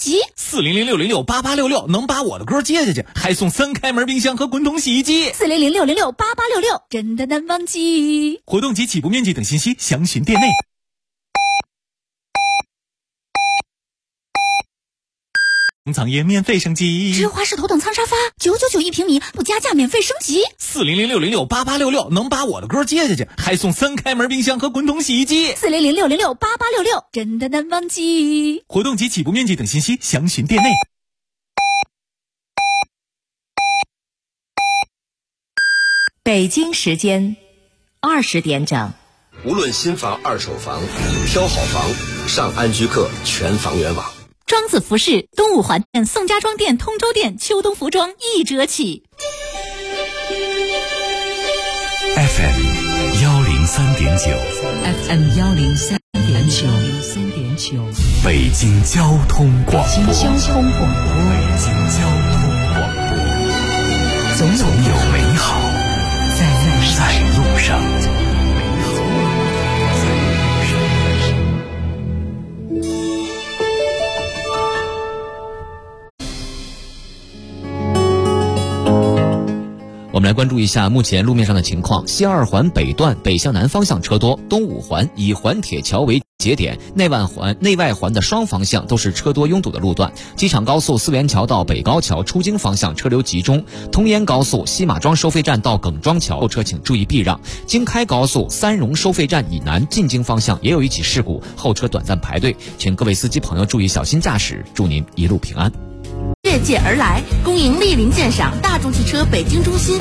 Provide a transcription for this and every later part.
级 ，4006068866能把我的歌接下去，还送3开门冰箱和滚筒洗衣机。 ，4006068866真的难忘记。 活动及起步面积等信息详询店内。藏业免费升级， 芝华士头等舱沙发999一平米，不加价免费升级。 ，4006068866能把我的歌接下去，还送3开门冰箱和滚筒洗衣机。 ，4006068866真的难忘记。 活动及起步面积等信息详询店内。 北京时间20点整。 无论新房、二手房，挑好房，上安居客全房源网。 庄子服饰东五环店、宋家庄店、通州店秋冬服装1折起。 FM 103.9 FM 103.9 北京交通广播。 北京交通广播，总有美好在路上。 我们来关注一下目前路面上的情况。西二环北段北向南方向车多，东五环以环铁桥为节点，内外环的双方向都是车多拥堵的路段。机场高速四元桥到北高桥出京方向车流集中，通燕高速西马庄收费站到耿庄桥后车请注意避让。京开高速三荣收费站以南进京方向也有一起事故，后车短暂排队，请各位司机朋友注意小心驾驶，祝您一路平安。 越界而来，恭迎莅临鉴赏大众汽车北京中心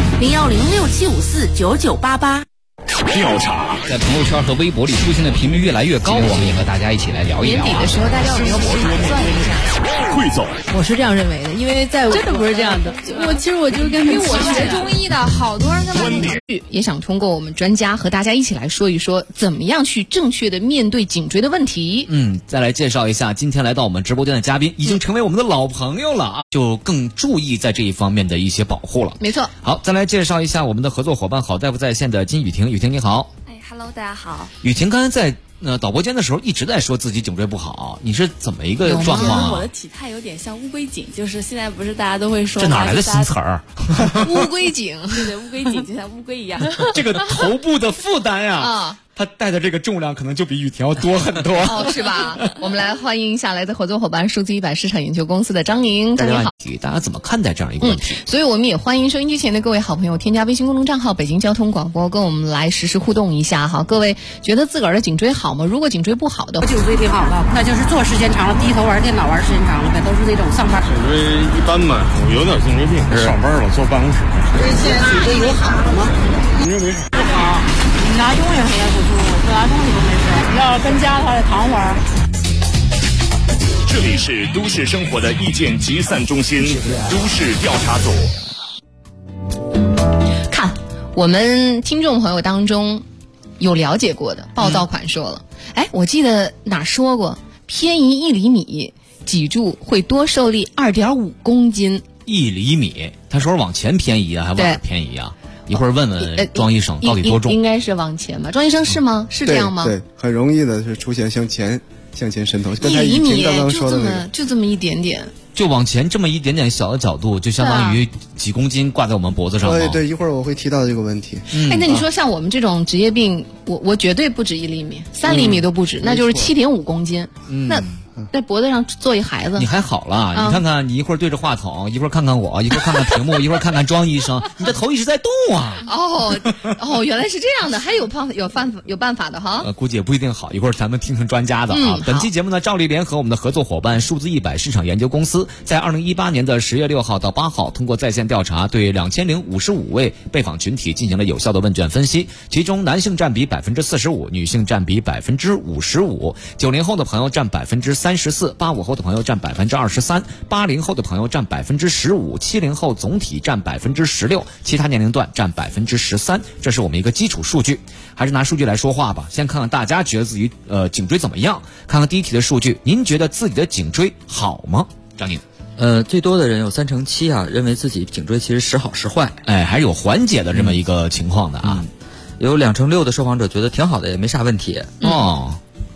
01067549988。 调查在朋友圈和微博里出现的频率越来越高，我们也和大家一起来聊一聊。 年底的时候，大家有没有盘算一下？ 汇总， 我是这样认为的，因为在我真的不是这样的。其实我就是跟因为我学中医的，好多人跟观点也想通过我们专家和大家一起来说一说，怎么样去正确的面对颈椎的问题。 再来介绍一下今天来到我们直播间的嘉宾，已经成为我们的老朋友了啊，就更注意在这一方面的一些保护了。 没错。 好，再来介绍一下我们的合作伙伴，好大夫在线的金雨婷。雨婷你好。 Hello， 大家好。 雨婷刚才在导播间的时候一直在说自己颈椎不好，你是怎么一个状况啊？ 我的体态有点像乌龟颈，就是现在不是大家都会说这哪来的新词儿？ 乌龟颈， 对，乌龟颈就像乌龟一样。 这个头部的负担呀，它带的这个重量可能就比雨婷要多很多。 是吧？我们来欢迎一下来自合作伙伴数字100市场研究公司的张宁。张宁好。 大家怎么看待这样一个问题？ 所以我们也欢迎收音机前的各位好朋友添加微信公众账号北京交通广播，跟我们来实时互动一下哈。各位觉得自个儿的颈椎好吗？如果颈椎不好的， 颈椎挺好的，那就是坐时间长了，低头玩电脑玩时间长了呗，都是那种上班。 颈椎一般吧，我有点颈椎病，上班了坐办公室。 现在颈椎有好了吗？ 颈椎没事。 不好，你拿东西回来不舒服，不拿东西都没事。要跟家他得躺会儿。 这里是都市生活的意见集散中心，都市调查组。 看，我们听众朋友当中有了解过的，暴躁款说了，我记得哪说过，偏移1厘米，脊柱会多受力2.5公斤。 1厘米，他说往前偏移啊，还往哪偏移啊？一会儿问问庄医生到底多重？ 应该是往前吧？庄医生是吗？是这样吗？ 对，很容易的是出现向前渗透。 1厘米就这么一点点， 就往前这么一点点小的角度，就相当于几公斤挂在我们脖子上。 对，一会儿我会提到这个问题。 那你说像我们这种职业病，我绝对不止1厘米，3厘米都不止，那就是7.5公斤。那在脖子上坐一孩子， 你还好了，你看看，你一会儿对着话筒，一会儿看看我，一会儿看看屏幕，一会儿看看庄医生，你的头一直在动啊！ 原来是这样的，还有办法的哈。 估计也不一定好，一会儿咱们听听专家的啊。本期节目呢，照例联合我们的合作伙伴数字100市场研究公司，在2018年的10月6号到8号，通过在线调查，对2055位被访群体进行了有效的问卷分析，其中男性占比45%，女性占比55%，90后的朋友占34%，85后的朋友占23%，80后的朋友占15%，70后总体占16%，其他年龄段占13%。这是我们一个基础数据，还是拿数据来说话吧。先看看大家觉得自己颈椎怎么样？看看第一题的数据，您觉得自己的颈椎好吗？张宁。 最多的人有37%啊，认为自己颈椎其实时好时坏， 还是有缓解的这么一个情况的啊。 有26%的受访者觉得挺好的，也没啥问题。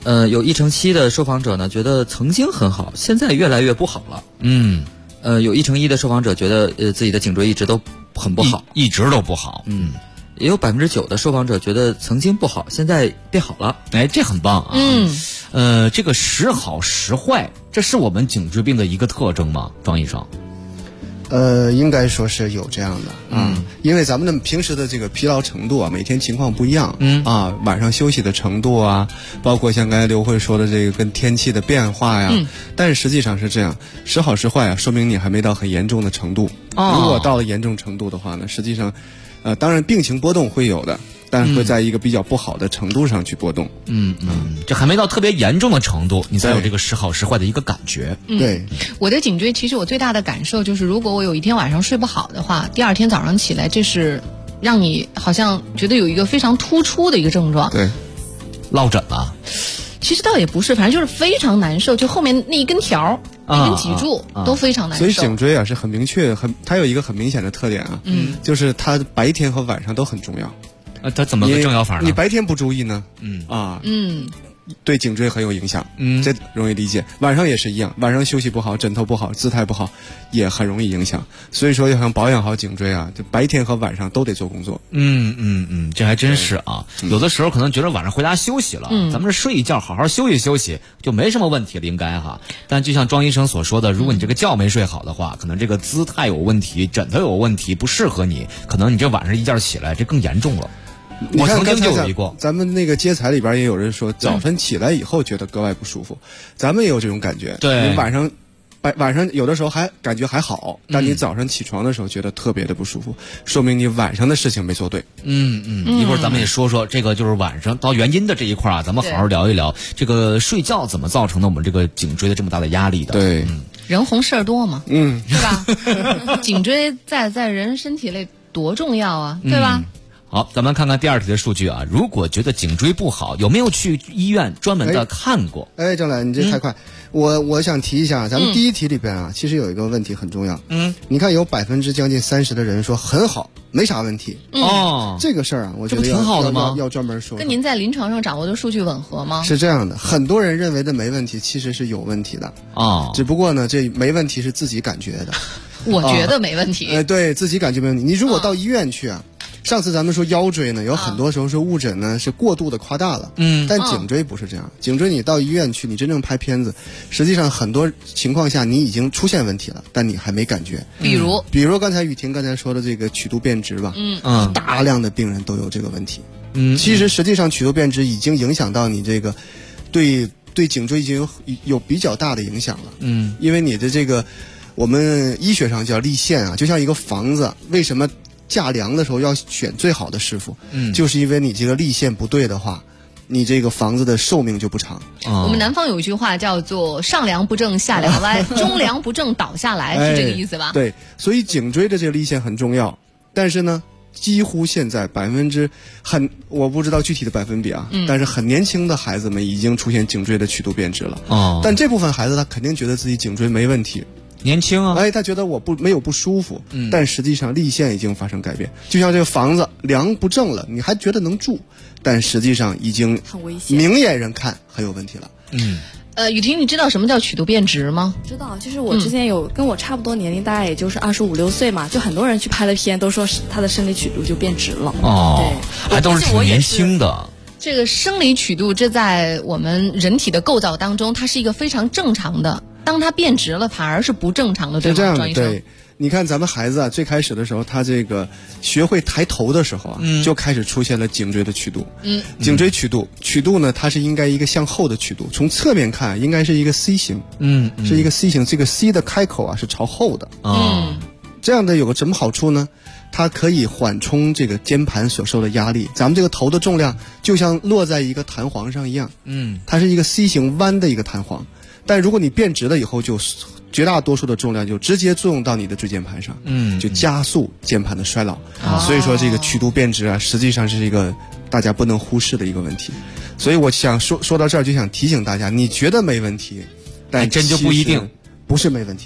有1/7的受访者呢觉得曾经很好，现在越来越不好了。有1/1的受访者觉得自己的颈椎一直都很不好， 一直都不好。 也有9%的受访者觉得曾经不好，现在变好了。 哎，这很棒啊。这个时好时坏，这是我们颈椎病的一个特征吗，庄医生？ 应该说是有这样的啊，因为咱们的平时的这个疲劳程度啊，每天情况不一样，晚上休息的程度啊，包括像刚才刘慧说的这个跟天气的变化呀，但是实际上是这样，时好时坏啊，说明你还没到很严重的程度。如果到了严重程度的话呢，实际上，当然病情波动会有的。但会在一个比较不好的程度上去波动。 这还没到特别严重的程度，你才有这个时好时坏的一个感觉。 对， 我的颈椎其实我最大的感受就是，如果我有一天晚上睡不好的话，第二天早上起来，这是让你好像觉得有一个非常突出的一个症状。 对， 落枕了。 其实倒也不是，反正就是非常难受，就后面那一根条、那根脊柱都非常难受。 所以颈椎啊是很明确，它有一个很明显的特点啊，就是它白天和晚上都很重要。 它怎么个重要法呢？ 你白天不注意呢，对颈椎很有影响，这容易理解。晚上也是一样，晚上休息不好，枕头不好，姿态不好，也很容易影响。所以说，要想保养好颈椎啊，就白天和晚上都得做工作。 这还真是啊。有的时候可能觉得晚上回家休息了，咱们这睡一觉，好好休息休息，就没什么问题了，应该哈。但就像庄医生所说的，如果你这个觉没睡好的话，可能这个姿态有问题，枕头有问题，不适合你，可能你这晚上一觉起来，这更严重了。我曾经就有一过， 咱们那个接彩里边也有人说，早晨起来以后觉得格外不舒服，咱们也有这种感觉。 对， 你晚上有的时候还感觉还好，但你早上起床的时候觉得特别的不舒服，说明你晚上的事情没做对。 一会儿咱们也说说这个，就是晚上到原因的这一块啊，咱们好好聊一聊这个睡觉怎么造成的我们这个颈椎的这么大的压力的。 对， 人红事儿多嘛，是吧？颈椎在人身体里多重要啊，对吧？ 好，咱们看看第二题的数据啊。如果觉得颈椎不好，有没有去医院专门的看过？ 郑磊，你这太快。我想提一下，咱们第一题里边啊，其实有一个问题很重要。你看有将近30%的人说很好，没啥问题。这个事儿啊，我觉得挺好的吗？ 要专门说。 跟您在临床上掌握的数据吻合吗？ 是这样的，很多人认为的没问题，其实是有问题的。只不过呢，这没问题是自己感觉的。 我觉得没问题。 对自己感觉没问题。你如果到医院去啊。上次咱们说腰椎呢，有很多时候是误诊呢，是过度的夸大了。但颈椎不是这样，颈椎你到医院去，你真正拍片子，实际上很多情况下你已经出现问题了，但你还没感觉。 比如刚才雨婷刚才说的这个曲度变直吧，大量的病人都有这个问题。其实实际上曲度变直已经影响到你这个对颈椎已经有比较大的影响了。因为你的这个我们医学上叫立线啊，就像一个房子，为什么架梁的时候要选最好的师傅？就是因为你这个立线不对的话，你这个房子的寿命就不长。 我们南方有一句话叫做上梁不正下梁歪，中梁不正倒下来，是这个意思吧？ 对，所以颈椎的这个立线很重要。但是呢，几乎现在我不知道具体的百分比啊，但是很年轻的孩子们已经出现颈椎的曲度变直了。但这部分孩子他肯定觉得自己颈椎没问题。 年轻啊， 他觉得我没有不舒服，但实际上立线已经发生改变。就像这个房子梁不正了，你还觉得能住，但实际上已经很危险， 明眼人看很有问题了。 雨婷，你知道什么叫曲度变直吗？ 知道，就是我之前有跟我差不多年龄，大概也就是25、26岁嘛，就很多人去拍了片，都说他的生理曲度就变直了。 对，还都是挺年轻的。 这个生理曲度，这在我们人体的构造当中，它是一个非常正常的。当它变直了，反而是不正常的，对吗？ 是这样的，对。你看咱们孩子啊，最开始的时候，他这个学会抬头的时候啊，就开始出现了颈椎的曲度。颈椎曲度呢，它是应该一个向后的曲度，从侧面看应该是一个 C 型。是一个 C 型，这个 C 的开口啊是朝后的。这样的有个什么好处呢？它可以缓冲这个肩盘所受的压力。咱们这个头的重量就像落在一个弹簧上一样。它是一个 C 型弯的一个弹簧。但如果你变直了以后，就绝大多数的重量就直接作用到你的椎间盘上，就加速键盘的衰老。所以说这个曲度变直啊，实际上是一个大家不能忽视的一个问题。所以我想说到这儿，就想提醒大家，你觉得没问题，但真就不一定， 不是没问题的。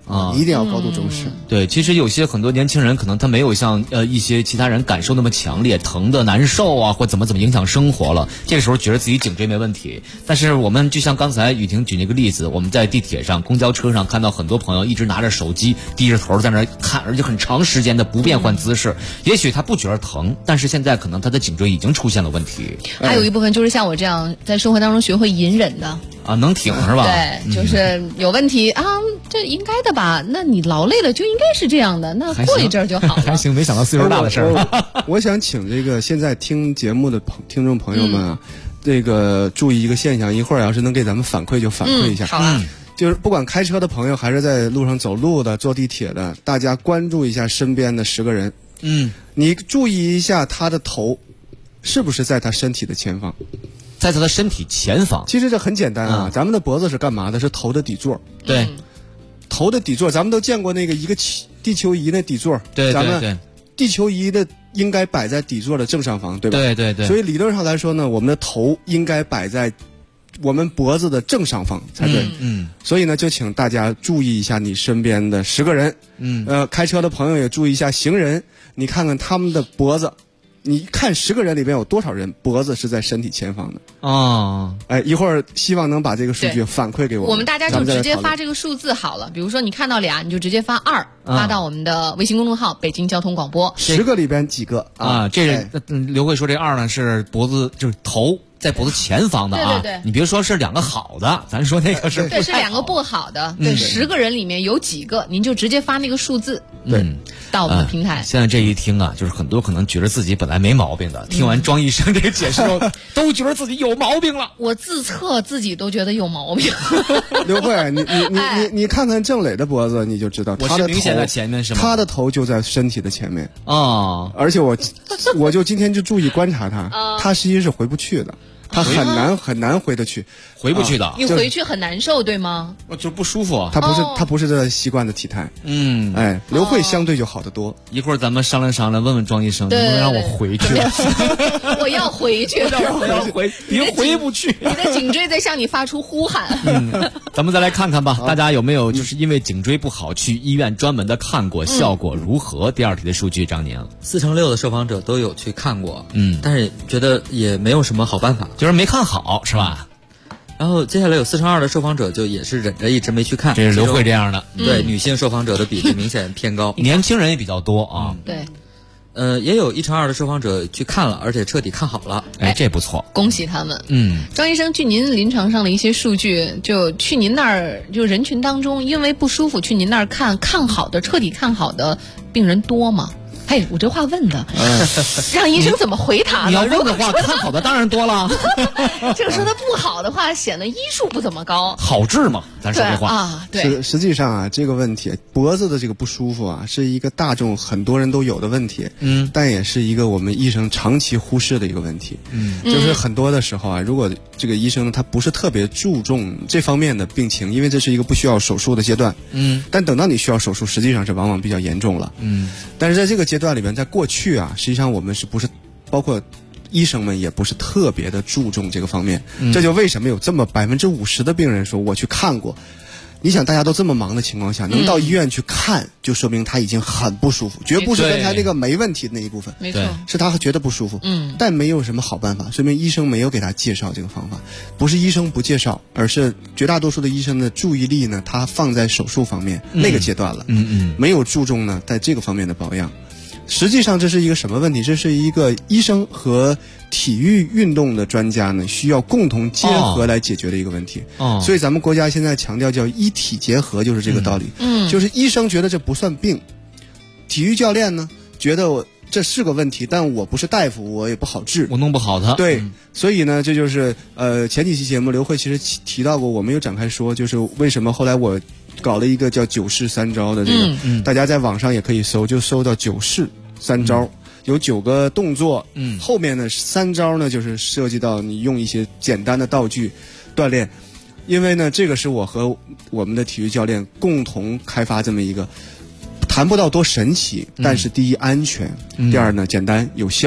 啊， 一定要高度重视。 对，其实有些很多年轻人可能他没有像一些其他人感受那么强烈，疼的难受啊，或怎么影响生活了。这个时候觉得自己颈椎没问题，但是我们就像刚才雨婷举那个例子，我们在地铁上、公交车上看到很多朋友一直拿着手机，低着头在那看，而且很长时间的不变换姿势。也许他不觉得疼，但是现在可能他的颈椎已经出现了问题。 还有一部分就是像我这样在生活当中学会隐忍的。 啊，能挺是吧？ 对，就是有问题啊，这应该的吧？那你劳累了就应该是这样的，那过一阵儿就好了。 还行，没想到岁数大的事儿。 我想请这个现在听节目的听众朋友们啊，这个注意一个现象，一会儿要是能给咱们反馈就反馈一下。 好啊。 就是不管开车的朋友还是在路上走路的、坐地铁的，大家关注一下身边的10个人。你注意一下他的头是不是在他身体的前方。 在他的身体前方， 其实这很简单啊。咱们的脖子是干嘛的？是头的底座。 对， 头的底座，咱们都见过那个一个地球仪那底座。 对， 咱们地球仪的应该摆在底座的正上方，对吧？ 对。 所以理论上来说呢，我们的头应该摆在我们脖子的正上方才对。所以呢，就请大家注意一下你身边的10个人。开车的朋友也注意一下行人，你看看他们的脖子。你看10个人里边有多少人脖子是在身体前方的啊？ 一会儿希望能把这个数据反馈给我们。 我们大家就直接发这个数字好了。比如说你看到俩，你就直接发2，发到我们的微信公众号北京交通广播。 10个里边几个啊？ 这刘慧说这2呢是脖子，就是头在脖子前方的啊。 对。 你别说是2个好的，咱说那个是对，是2个不好的。对，10个人里面有几个，您就直接发那个数字。到我们的平台。 现在这一听啊，就是很多可能觉得自己本来没毛病的，听完庄医生这个解释后，都觉得自己有毛病了。 我自测自己都觉得有毛病。 刘慧，你看看郑磊的脖子，你就知道他的头明显在前面是吗？ 他的头就在身体的前面啊。 而且我就今天就注意观察他，他实际是回不去的。他很难回得去， 回不去的。 你回去很难受，对吗？ 我就不舒服。 他不是这习惯的体态。刘慧相对就好得多。 一会儿咱们商量，问问庄医生，能不能让我回去？ 我要回去， 我要回，别回不去。 你的颈椎在向你发出呼喊。 咱们再来看看吧，大家有没有就是因为颈椎不好去医院专门的看过，效果如何？第2题的数据，张宁 ，4成6的受访者都有去看过，但是觉得也没有什么好办法。 就是没看好是吧？ 然后接下来有4成2的受访者就也是忍着一直没去看， 这是刘慧这样的。 对，女性受访者的比例明显偏高， 年轻人也比较多啊。 对， 也有1成2的受访者去看了，而且彻底看好了。 这不错， 恭喜他们。庄医生，据您临床上的一些数据，就去您那儿，就人群当中因为不舒服去您那儿看好的、彻底看好的病人多吗？我这话问的，让医生怎么回答呢？ 你要问的话，看好的当然多了。 这个说他不好的话，显得医术不怎么高。 好治嘛，咱说这话啊。对， 实际上啊，这个问题脖子的这个不舒服啊，是一个大众很多人都有的问题。但也是一个我们医生长期忽视的一个问题。就是很多的时候啊，如果这个医生他不是特别注重这方面的病情，因为这是一个不需要手术的阶段。但等到你需要手术，实际上是往往比较严重了。但是在这个阶段里面，在过去啊，实际上我们是不是包括医生们也不是特别的注重这个方面。这就为什么有这么50%的病人说我去看过。你想大家都这么忙的情况下，能到医院去看，就说明他已经很不舒服，绝不是跟他这个没问题的那一部分， 没错， 是他觉得不舒服。但没有什么好办法，说明医生没有给他介绍这个方法。不是医生不介绍，而是绝大多数的医生的注意力呢，他放在手术方面那个阶段了，没有注重呢在这个方面的保养。实际上这是一个什么问题？这是一个医生和体育运动的专家呢需要共同结合来解决的一个问题。所以咱们国家现在强调叫医体结合，就是这个道理。就是医生觉得这不算病，体育教练呢觉得这是个问题，但我不是大夫，我也不好治， 我弄不好它。 对，所以呢，这就是前几期节目刘慧其实提到过，我们有展开说，就是为什么后来我搞了一个叫9式3招的这个，大家在网上也可以搜，就搜到9式3招。有9个动作，后面呢3招呢就是涉及到你用一些简单的道具锻炼，因为呢这个是我和我们的体育教练共同开发这么一个，谈不到多神奇，但是第一安全，第二呢简单有效，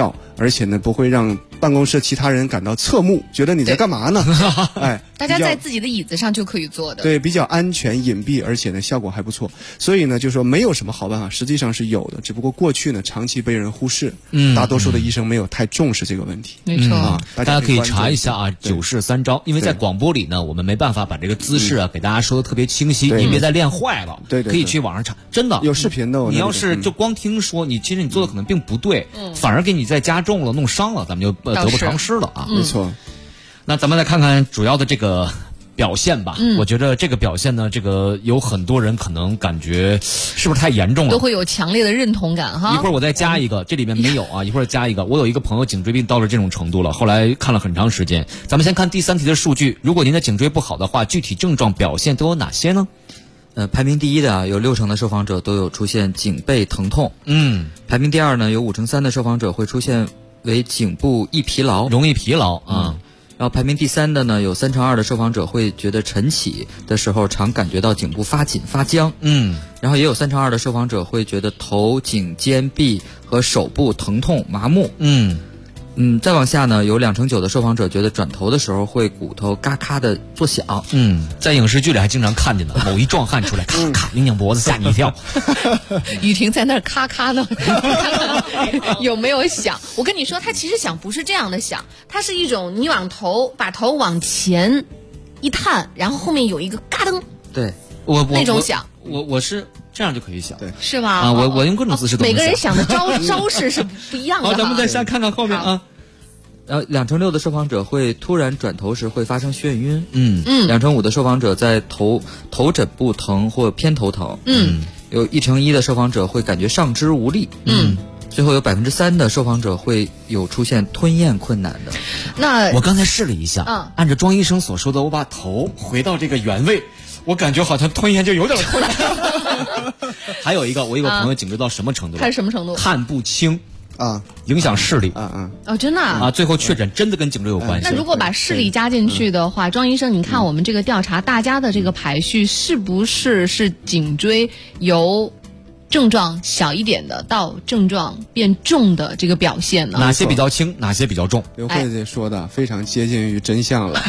而且呢不会让办公室其他人感到侧目，觉得你在干嘛呢？哎， 大家在自己的椅子上就可以做的。 对，比较安全隐蔽，而且呢效果还不错。所以呢就说没有什么好办法，实际上是有的，只不过过去呢长期被人忽视，大多数的医生没有太重视这个问题。 没错啊， 大家可以查一下啊，9式3招，因为在广播里呢，我们没办法把这个姿势啊给大家说的特别清晰，你别再练坏了。 对， 可以去网上查，真的有视频的。 你要是就光听说，其实你做的可能并不对，反而给你再加重了，弄伤了，咱们就得不偿失了啊。 没错。 那咱们来看看主要的这个表现吧。我觉得这个表现呢，这个有很多人可能感觉是不是太严重了， 都会有强烈的认同感哈。 一会儿我再加一个，这里面没有啊，一会儿加一个。我有一个朋友颈椎病到了这种程度了，后来看了很长时间。咱们先看第3题的数据，如果您的颈椎不好的话，具体症状表现都有哪些呢？ 排名第一的有60%的受访者都有出现颈背疼痛。排名第2呢，有53%的受访者会出现为颈部易疲劳， 容易疲劳啊。 然后排名第3的呢，有32%的受访者会觉得晨起的时候常感觉到颈部发紧发僵。然后也有32%的受访者会觉得头颈肩臂和手部疼痛麻木。再往下呢，有29%的受访者觉得转头的时候会骨头嘎咔的作响。 在影视剧里还经常看见的，某一壮汉出来咔咔拧拧脖子，吓你一跳。 雨婷在那儿咔咔呢，看看有没有响。我跟你说，他其实响不是这样的响，它是一种你把头往前一探，然后后面有一个嘎噔。 对， 那种响。 我是这样就可以响， 对， 是吧？ 啊，我用各种姿势都能响。 每个人想的招式是不一样的。 好，咱们再下看看后面啊。 2%的受访者会突然转头时会发生眩晕。2%的受访者在头枕部疼或偏头疼。有1%的受访者会感觉上肢无力。最后有3%的受访者会有出现吞咽困难的。 那我刚才试了一下，按照庄医生所说的，我把头回到这个原位，我感觉好像吞咽就有点困难。还有一个，我有个朋友颈椎到什么程度？ 看什么程度？ 看不清啊， 影响视力哦，真的啊，最后确诊真的跟颈椎有关系。 那如果把视力加进去的话，庄医生，你看我们这个调查，大家的这个排序是不是颈椎由症状小一点的到症状变重的这个表现呢？ 哪些比较轻，哪些比较重？ 刘慧姐说的非常接近于真相了。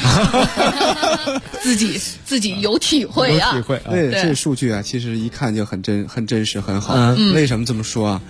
自己有体会啊， 有体会。对，这数据啊，其实一看就很真实，很好。为什么这么说啊？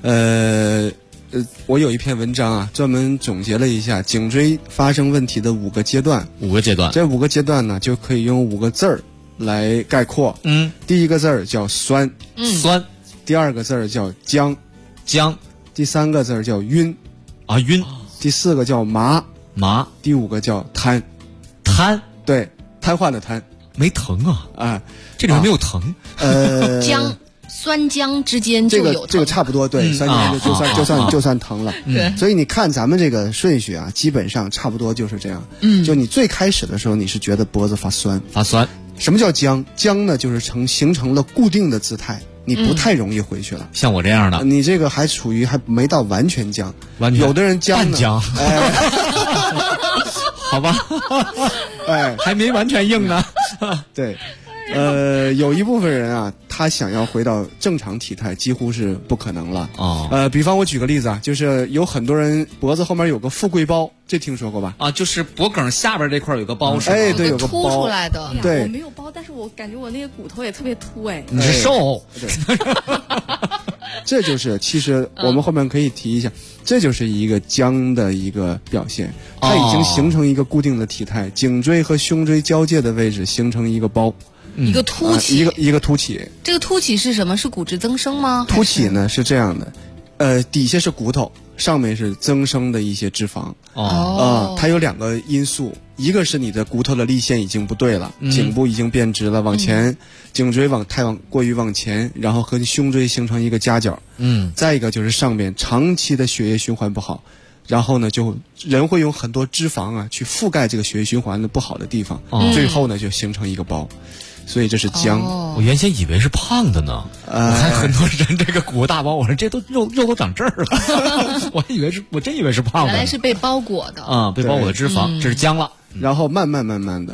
我有一篇文章啊，专门总结了一下颈椎发生问题的5个阶段。这5个阶段呢，就可以用5个字儿来概括。第一个字儿叫酸， 酸； 第2个字儿叫僵，第3个字儿叫晕， 晕； 第4个叫麻，第5个叫瘫，对，瘫痪的瘫。 没疼啊？这里面没有疼。 酸僵之间就有疼， 这个差不多，对，酸僵就算疼了。 对， 所以你看咱们这个顺序啊，基本上差不多就是这样。就你最开始的时候，你是觉得脖子发酸。什么叫僵？僵呢，就是形成了固定的姿态，你不太容易回去了。 像我这样的， 你这个还处于还没到完全僵，有的人僵呢， 半僵。好吧，还没完全硬呢。 对。有一部分人啊，他想要回到正常体态几乎是不可能了。比方我举个例子啊，就是有很多人脖子后面有个富贵包，这听说过吧？ 就是脖梗下边这块有个包是吧？ 对，有个凸出来的。 对， 我没有包，但是我感觉我那个骨头也特别凸。 你是瘦。 这就是其实我们后面可以提一下，这就是一个僵的一个表现，它已经形成一个固定的体态，颈椎和胸椎交界的位置形成一个包。 一个凸起， 一个凸起。 这个凸起是什么？是骨质增生吗？ 凸起呢是这样的，底下是骨头，上面是增生的一些脂肪。它有2个因素，一个是你的骨头的力线已经不对了，颈部已经变直了，往前，颈椎过于往前，然后和胸椎形成一个夹角。再一个就是上面长期的血液循环不好。然后呢，就人会用很多脂肪啊去覆盖这个血液循环的不好的地方，最后呢就形成一个包。所以这是僵。 我原先以为是胖的呢，我看很多人这个骨大包，我说这都肉都长这儿了，我真以为是胖的， 原来是被包裹的被包裹的脂肪，这是僵了。 然后慢慢的，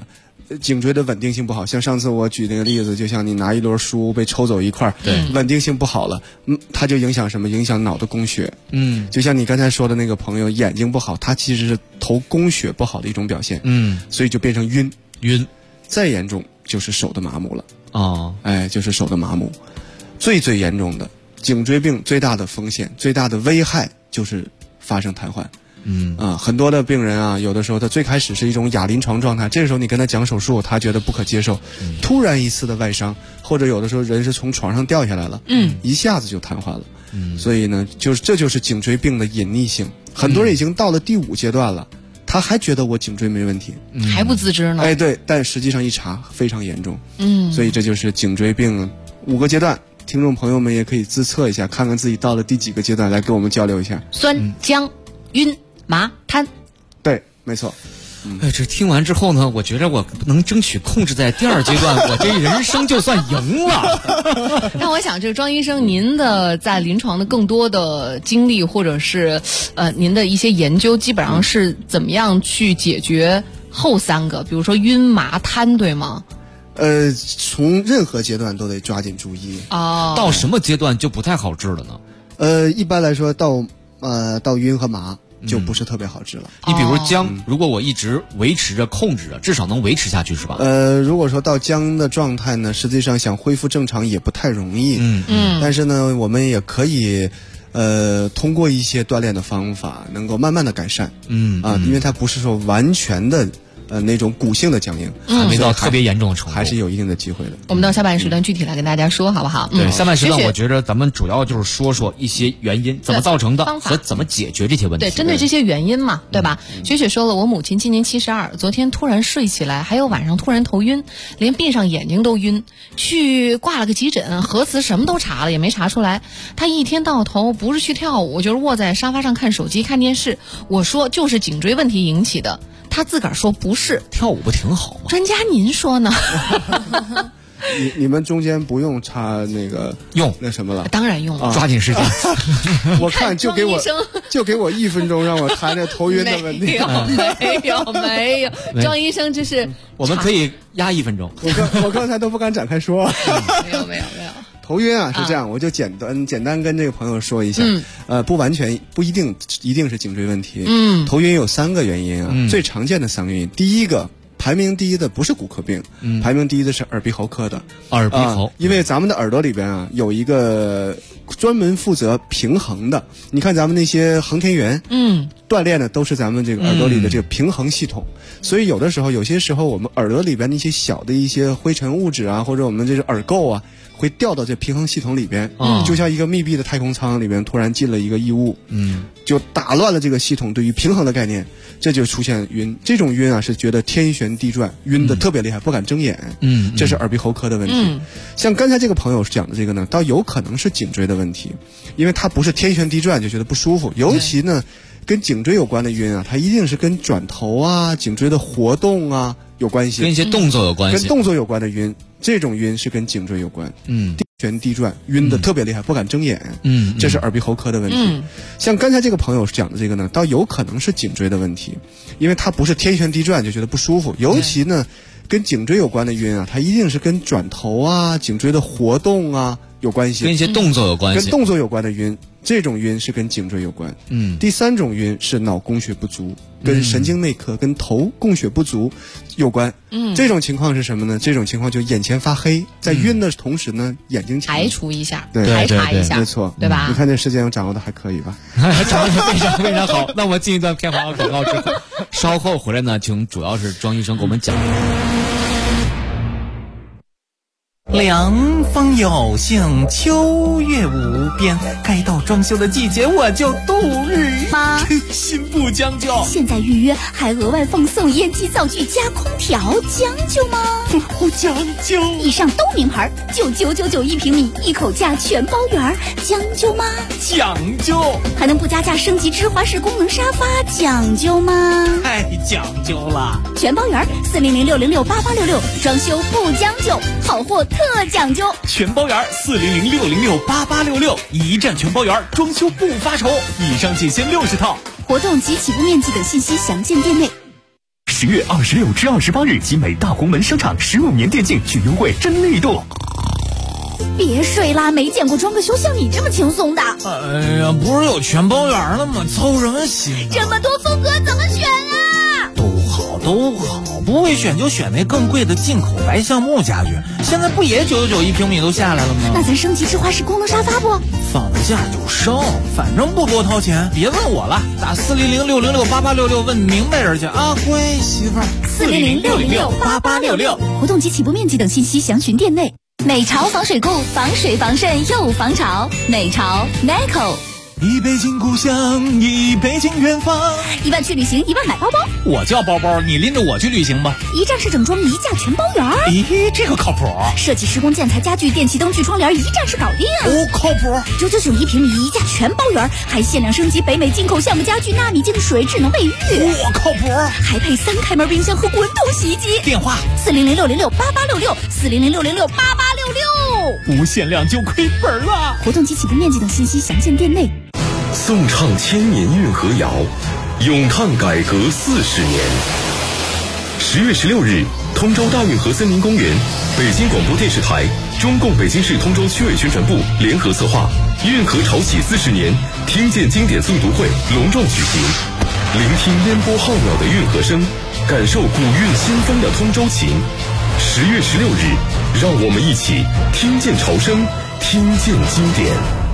颈椎的稳定性不好。像上次我举那个例子，就像你拿一摞书被抽走一块， 对， 稳定性不好了，它就影响什么？影响脑的供血。就像你刚才说的那个朋友眼睛不好，他其实是头供血不好的一种表现。所以就变成晕。再严重就是手的麻木了。就是手的麻木。最严重的颈椎病最大的风险、最大的危害就是发生瘫痪。很多的病人啊，有的时候他最开始是一种亚临床状态，这个时候你跟他讲手术，他觉得不可接受。突然一次的外伤，或者有的时候人是从床上掉下来了，一下子就瘫痪了。所以呢，这就是颈椎病的隐匿性。很多人已经到了第5阶段了，他还觉得我颈椎没问题， 还不自知呢。 对，但实际上一查非常严重。所以这就是颈椎病5个阶段。听众朋友们也可以自测一下，看看自己到了第几个阶段，来跟我们交流一下。 酸、僵、晕、麻、瘫。 对，没错。 这听完之后呢，我觉得我能争取控制在第2阶段，我这人生就算赢了。 那我想，这个庄医生，您的在临床的更多的经历，或者是您的一些研究，基本上是怎么样去解决后3个，比如说晕、麻、瘫，对吗？ 从任何阶段都得抓紧注意。 到什么阶段就不太好治了呢？一般来说到晕和麻就不是特别好治了。 你比如僵，如果我一直维持着控制着，至少能维持下去是吧？ 如果说到僵的状态呢，实际上想恢复正常也不太容易。但是呢，我们也可以通过一些锻炼的方法，能够慢慢的改善。因为它不是说完全的那种骨性的僵硬， 还没到特别严重的程度， 还是有一定的机会的。 我们到下半时段具体来跟大家说，好不好？ 对，下半时段我觉得咱们主要就是说一些原因，怎么造成的和怎么解决这些问题。 对，针对这些原因嘛，对吧？雪雪说了，我母亲今年72，昨天突然睡起来，还有晚上突然头晕，连闭上眼睛都晕，去挂了个急诊，核磁什么都查了，也没查出来。她一天到头不是去跳舞，就是窝在沙发上看手机、看电视。我说就是颈椎问题引起的。他自个儿说不是， 跳舞不挺好吗？ 专家您说呢？ 你们中间不用插那个用那什么了？ 当然用了， 抓紧时间。 我看就给我1分钟，让我谈这头晕的问题。 没有，庄医生这是我们可以压1分钟。 我刚才都不敢展开说。 没有。 头晕啊，是这样，我就简单跟这个朋友说一下。不完全不一定是颈椎问题。头晕有3个原因啊，最常见的3个原因。第一个，排名第一的不是骨科病，排名第一的是耳鼻喉科的。 耳鼻喉， 因为咱们的耳朵里边啊有一个专门负责平衡的。你看咱们那些航天员，锻炼的都是咱们这个耳朵里的这个平衡系统。所以有些时候我们耳朵里边那些小的一些灰尘物质啊，或者我们这个耳垢啊，会掉到这平衡系统里边，就像一个密闭的太空舱里边突然进了一个异物，就打乱了这个系统对于平衡的概念，这就出现晕。这种晕啊是觉得天旋地转，晕的特别厉害，不敢睁眼。这是耳鼻喉科的问题。像刚才这个朋友讲的这个呢，倒有可能是颈椎的问题，因为它不是天旋地转就觉得不舒服，尤其呢跟颈椎有关的晕啊，它一定是跟转头啊、颈椎的活动啊有关系， 跟一些动作有关系， 跟动作有关的晕。这种晕是跟颈椎有关，地旋地转，晕的特别厉害，不敢睁眼，这是耳鼻喉科的问题。像刚才这个朋友讲的这个呢，倒有可能是颈椎的问题，因为它不是天旋地转就觉得不舒服，尤其呢跟颈椎有关的晕啊，它一定是跟转头啊、颈椎的活动啊有关系， 跟一些动作有关系， 跟动作有关的晕。这种晕是跟颈椎有关。第3种晕是脑供血不足，跟神经内科、跟头供血不足有关。这种情况是什么呢？这种情况就眼前发黑，在晕的同时呢，眼睛排除一下， 排查一下， 没错， 对吧？ 你看这时间我掌握的还可以吧？ 掌握的非常好。那我们进一段片花广告之后，稍后回来呢，请主要是庄医生给我们讲。 凉风有幸，秋月无边，该到装修的季节，我就度日妈心不将就。 现在预约还额外奉送烟机灶具加空调，将就吗？ 不将就。 以上都名牌，99991平米，一口价全包圆，将就吗？ 讲究。 还能不加价升级芝华士功能沙发，讲究吗？ 太讲究了。 全包圆，40060688866，装修不将就，好货特讲究。 全包圆，40060688866，一站全包圆，装修不发愁。以上仅限60套， 活动及起步面积等信息详见店内。 10月26至28日，集美大红门商场15年电竞巨优惠真力度。 别睡啦，没见过装个修像你这么轻松的。 哎呀，不是有全包圆了吗？操什么心啊？ 这么多风格怎么选啊？ 都好，不会选就选那更贵的进口白橡木家具，现在不也999一平米都下来了吗？ 那咱升级智化式功能沙发不？ 放假就升，反正不多掏钱，别问我了，打400-606-8866问明白人去啊，乖媳妇儿。 400-606-8866，活动及起步面积等信息详询店内。美潮防水固，防水防渗又防潮。美潮 Neco。 一北京故乡，一北京远方。 1万去旅行，1万买包包。 我叫包包，你拎着我去旅行吧。 一站式整装，一价全包圆。 咦，这个靠谱。 设计、施工、建材、家具、电器、灯具、窗帘，一站式搞定。 哦，靠谱。 999一平米，一价全包圆，还限量升级北美进口橡木家具、纳米净水、智能卫浴。 哇，靠谱。 还配3开门冰箱和滚筒洗衣机。 电话 400-606-8866，400-606-8866。 无限量就亏本了。 活动及起步面积等信息详见店内。 颂唱千年运河谣，咏叹改革40年。10月16日，通州大运河森林公园，北京广播电视台、中共北京市通州区委宣传部联合策划运河潮起40年听见经典诵读会隆重举行，聆听烟波浩渺的运河声，感受古韵新风的通州情。10月16日，让我们一起听见潮声，听见经典。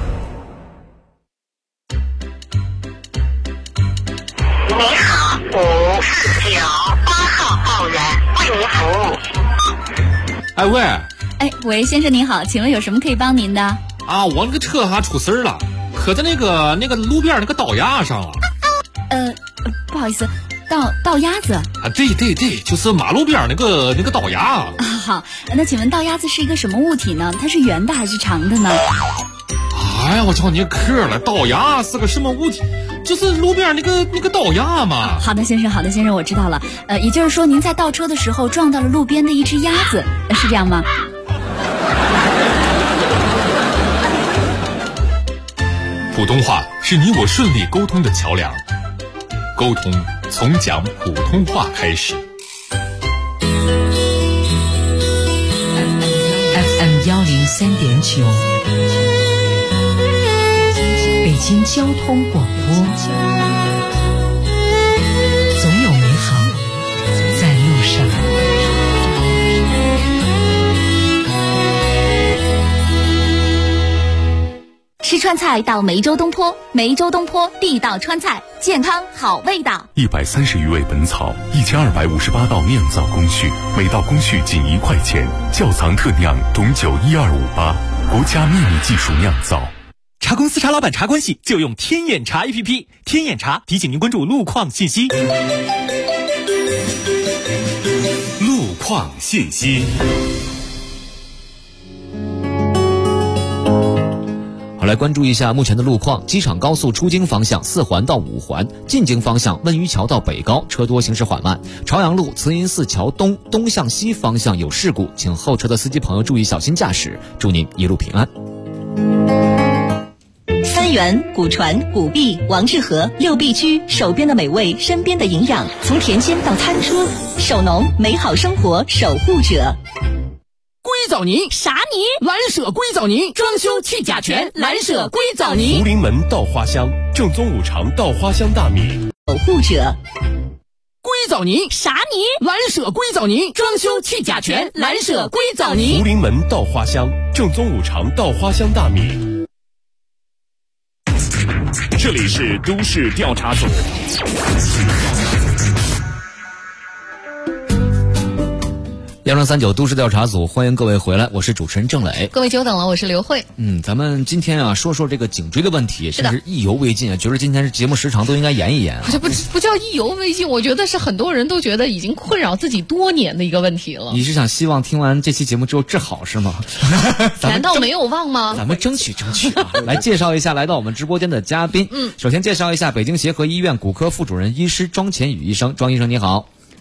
您好，549-8号报员为您服务。 哎喂， 喂，先生您好，请问有什么可以帮您的？ 啊，我那个车还出事儿了，磕在那个路边那个倒牙上了。 不好意思，倒鸭子啊？ 对，就是马路边那个倒牙。 好，那请问倒鸭子是一个什么物体呢？它是圆的还是长的呢？ 哎呀，我叫你磕了，倒牙是个什么物体？就是路边那个倒牙嘛。 好的，先生，我知道了。也就是说，您在倒车的时候撞到了路边的一只鸭子，是这样吗？ 普通话是你我顺利沟通的桥梁，沟通从讲普通话开始。 FM 103.9，北京交通广播，总有美好在路上。 吃川菜到梅州东坡，梅州东坡地道川菜，健康好味道。 130余味本草，1258道酿造工序，每道工序仅1块钱。窖藏特酿董酒12588，国家秘密技术酿造。 茶公司茶老板茶关系就用天眼茶 APP， 天眼茶提醒您关注路况信息。 路况信息。 来关注一下目前的路况。机场高速出京方向4环到5环，进京方向温榆桥到北高车多，行驶缓慢。朝阳路慈云寺桥东向西方向有事故，请后车的司机朋友注意小心驾驶，祝您一路平安。 三元、古传、古壁、王致和6必居，手边的美味，身边的营养，从田间到餐桌，守农，美好生活守护者。 硅藻泥啥泥？蓝舍硅藻泥，装修去甲醛，蓝舍硅藻泥。 福临门稻花香，正宗五常稻花香大米。 守护者。 硅藻泥啥泥？蓝舍硅藻泥，装修去甲醛，蓝舍硅藻泥。 福临门稻花香，正宗五常稻花香大米。 这里是都市调查组。 1039都市调查组，欢迎各位回来，我是主持人郑磊。 各位久等了，我是刘慧。 咱们今天说说这个颈椎的问题，真是意犹未尽啊！觉得今天节目时长都应该延一延。 这不叫意犹未尽，我觉得是很多人都觉得已经困扰自己多年的一个问题了。 你是希望听完这期节目之后治好是吗？ 难道没有望吗？ 咱们争取啊！来介绍一下来到我们直播间的嘉宾。首先介绍一下北京协和医院骨科副主任医师庄乾宇医生。庄医生你好。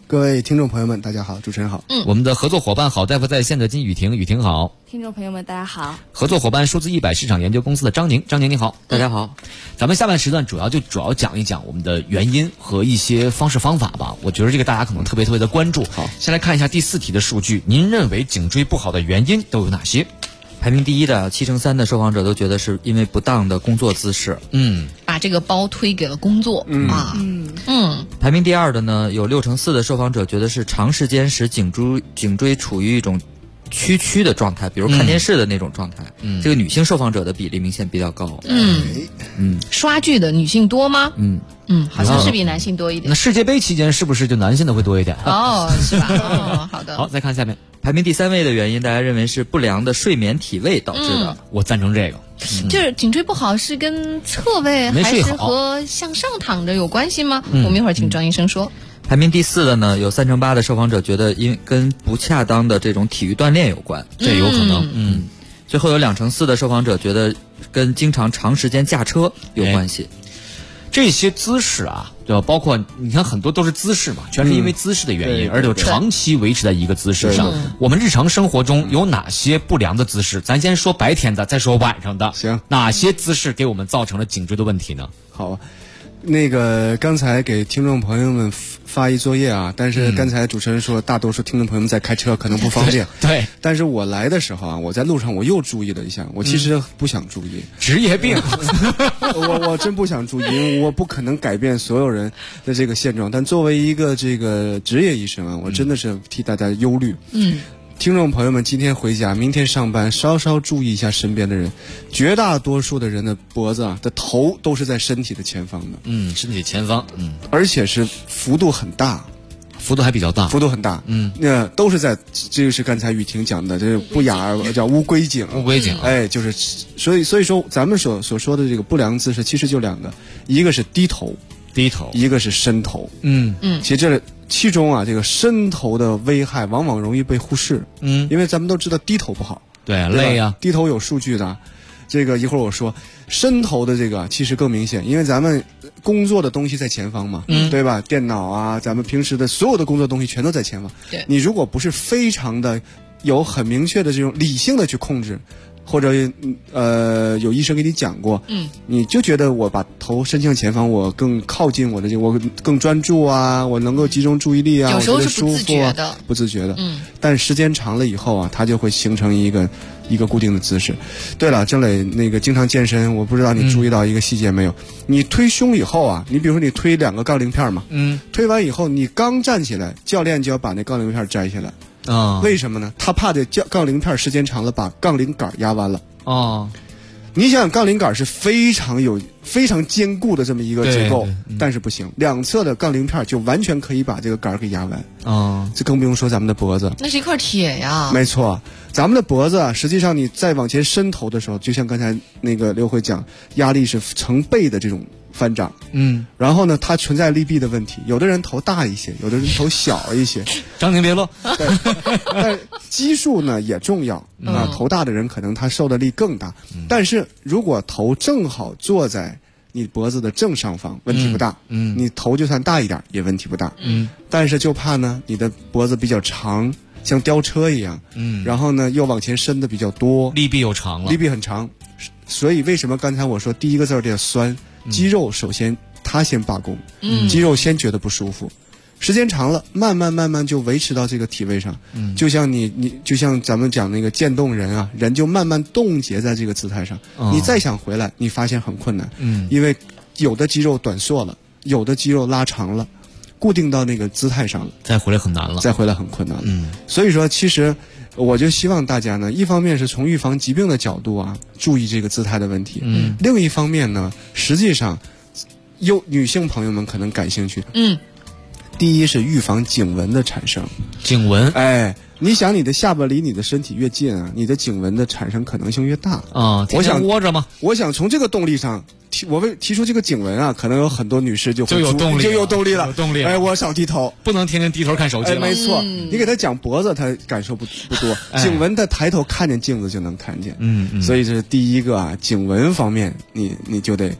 各位听众朋友们，大家好，主持人好。 我们的合作伙伴好大夫在线的金雨婷，雨婷好。 听众朋友们，大家好。 合作伙伴数字100市场研究公司的张宁，张宁你好。 大家好。 咱们下半时段主要讲一讲我们的原因和一些方式方法吧。我觉得这个大家可能特别的关注。好，先来看一下第4题的数据，您认为颈椎不好的原因都有哪些？ 排名第一的73%的受访者都觉得是因为不当的工作姿势， 把这个包推给了工作， 排名第2的呢，有64%的受访者觉得是长时间使颈椎处于一种屈的状态，比如看电视的那种状态。这个女性受访者的比例明显比较高。 刷剧的女性多吗？好像是比男性多一点。 那世界杯期间是不是就男性的会多一点？ 是吧？好的。 好，再看下面， 排名第3位的原因，大家认为是不良的睡眠体位导致的。 我赞成这个。 就是颈椎不好是跟侧位还是和向上躺着有关系吗？我们一会儿请张医生说。 排名第4的呢，有38%的受访者觉得跟不恰当的这种体育锻炼有关， 这有可能。 最后有24%的受访者觉得跟经常长时间驾车有关系。 这些姿势啊，就包括你看很多都是姿势嘛，全是因为姿势的原因，而且长期维持在一个姿势上。我们日常生活中有哪些不良的姿势？咱先说白天的，再说晚上的。 行， 哪些姿势给我们造成了颈椎的问题呢？ 好，那个刚才给听众朋友们发一作业啊，但是刚才主持人说大多数听众朋友们在开车可能不方便。 对。 但是我来的时候啊，我在路上我又注意了一下，我其实不想注意。 职业病。 我真不想注意，因为我不可能改变所有人的这个现状。但作为一个这个职业医生啊，我真的是替大家忧虑。听众朋友们，今天回家，明天上班，稍稍注意一下身边的人。绝大多数的人的脖子啊的头都是在身体的前方的。 身体前方。 而且是幅度很大， 幅度还比较大， 幅度很大。那都是在，这个是刚才雨婷讲的，这个不雅叫乌龟颈。 乌龟颈。 就是所以说咱们所说的这个不良姿势其实就2个，一个是低头，一个是伸头。其实其中啊，这个伸头的危害往往容易被忽视。因为咱们都知道低头不好， 对，累呀。 低头有数据的，这个一会儿我说。伸头的这个其实更明显，因为咱们工作的东西在前方嘛，对吧？电脑啊，咱们平时的所有的工作东西全都在前方。 对， 你如果不是非常的有很明确的这种理性的去控制，或者有医生给你讲过，你就觉得我把头伸向前方，我更靠近我的我更专注啊，我能够集中注意力啊， 有时候是不自觉的，不自觉的。但时间长了以后啊，它就会形成一个固定的姿势。对了，郑磊那个经常健身，我不知道你注意到一个细节没有？你推胸以后啊，你比如说你推2个杠铃片嘛，推完以后你刚站起来，教练就要把那杠铃片摘下来。为什么呢？他怕这杠铃片时间长了把杠铃杆压弯了。你想杠铃杆是非常坚固的这么一个结构，但是不行，两侧的杠铃片就完全可以把这个杆给压弯。这更不用说咱们的脖子， 那是一块铁呀。 没错，咱们的脖子啊，实际上你再往前伸头的时候，就像刚才那个刘慧讲，压力是成倍的这种翻涨。然后呢，它存在利弊的问题，有的人头大一些，有的人头小一些。 张宁别乐。 对，但基数呢也重要。头大的人可能他受的力更大，但是如果头正好坐在你脖子的正上方，问题不大。你头就算大一点也问题不大。但是就怕呢，你的脖子比较长，像吊车一样。然后呢，又往前伸的比较多， 利弊又长了， 利弊很长。所以为什么刚才我说第一个字叫酸？肌肉首先它先罢工，肌肉先觉得不舒服，时间长了，慢慢就维持到这个体位上。就像你就像咱们讲那个渐冻人啊，人就慢慢冻结在这个姿态上。你再想回来，你发现很困难。因为有的肌肉短缩了，有的肌肉拉长了，固定到那个姿态上了， 再回来很难了， 再回来很困难了。所以说，其实我就希望大家呢，一方面是从预防疾病的角度啊，注意这个姿态的问题。另一方面呢，实际上女性朋友们可能感兴趣。第一是预防颈纹的产生。 颈纹， 你想你的下巴离你的身体越近啊，你的颈纹的产生可能性越大啊。我想窝着吗？ 我想从这个动力上我为提出这个颈纹啊，可能有很多女士就有动力了， 有动力了。我少低头， 不能天天低头看手机了。 没错，你给她讲脖子，她感受不多。颈纹她抬头看见镜子就能看见。所以这是第一个啊，颈纹方面你就得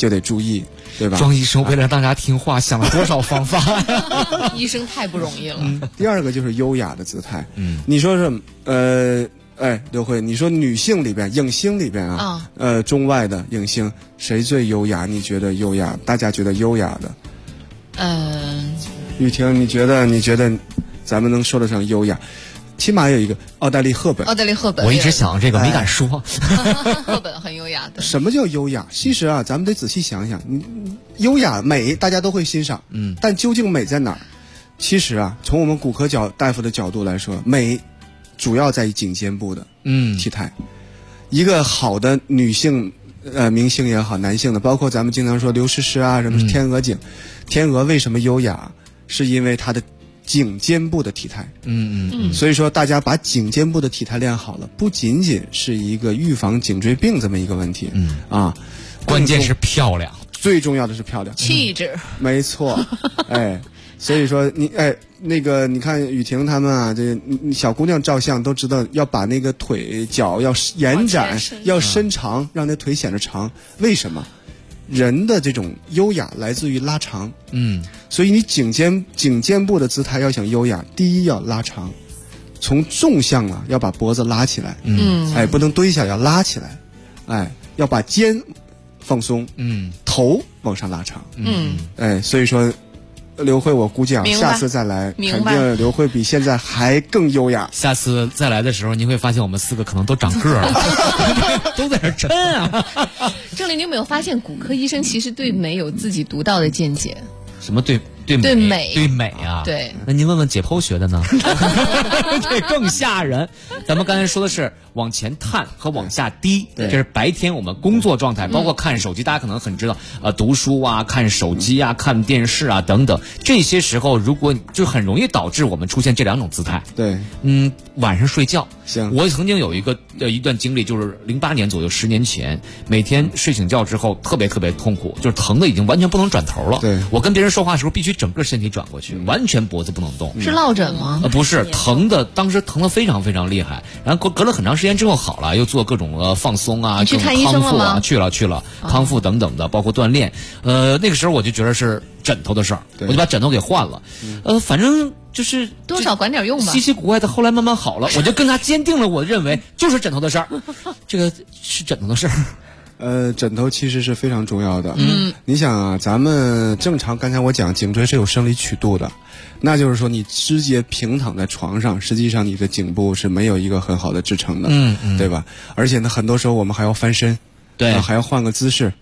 就得注意，对吧？ 庄医生为了让大家听话，想了多少方法？ 医生太不容易了。 第二个就是优雅的姿态。你说是刘慧，你说女性里边，影星里边啊，中外的影星谁最优雅？你觉得优雅？大家觉得优雅的？雨婷，你觉得咱们能说得上优雅？起码有一个奥黛丽·赫本。 我一直想这个没敢说。 赫本很优雅的。 什么叫优雅？其实啊，咱们得仔细想想，优雅美大家都会欣赏，但究竟美在哪儿？其实啊，从我们骨科大夫的角度来说，美主要在于颈肩部的体态。一个好的女性明星也好，男性的，包括咱们经常说刘诗诗啊，什么天鹅颈，天鹅为什么优雅？是因为她的颈肩部的体态。所以说大家把颈肩部的体态练好了，不仅仅是一个预防颈椎病这么一个问题， 关键是漂亮， 最重要的是漂亮， 气质。 没错。所以说你看雨婷他们啊，这小姑娘照相都知道要把那个腿脚要延展，要伸长，让那腿显得长。为什么？人的这种优雅来自于拉长。所以你颈肩部的姿态要想优雅，第一要拉长，从纵向啊要把脖子拉起来，不能蹲下，要拉起来，要把肩放松，头往上拉长，所以说刘慧，我估计啊，下次再来，肯定刘慧比现在还更优雅。 下次再来的时候，您会发现我们4个可能都长个了，都在这抻啊。 郑丽，你有没有发现骨科医生其实对美有自己独到的见解？ 什么对美啊？ 对， 那您问问解剖学的呢？这更吓人。咱们刚才说的是往前探和往下低，这是白天我们工作状态，包括看手机，大家可能很知道，读书啊、看手机啊、看电视啊等等，这些时候如果就很容易导致我们出现这2种姿态。 对， 晚上睡觉。 行， 我曾经有一段经历，就是08年左右，10年前，每天睡醒觉之后特别痛苦，就是疼的已经完全不能转头了。 对， 我跟别人说话的时候必须整个身体转过去，完全脖子不能动。 是落枕吗？ 不是，当时疼得非常厉害，然后隔了很长时间之后好了，又做各种放松啊， 你去看医生了吗？ 去了，康复等等的，包括锻炼。那个时候我就觉得是枕头的事儿，我就把枕头给换了。反正就是多少管点用吧。 稀奇古怪的，后来慢慢好了，我就更加坚定了我认为就是枕头的事儿。这个是枕头的事儿。 枕头其实是非常重要的。你想啊，咱们正常，刚才我讲颈椎是有生理曲度的，那就是说你直接平躺在床上，实际上你的颈部是没有一个很好的支撑的，对吧？而且呢，很多时候我们还要翻身， 对， 还要换个姿势，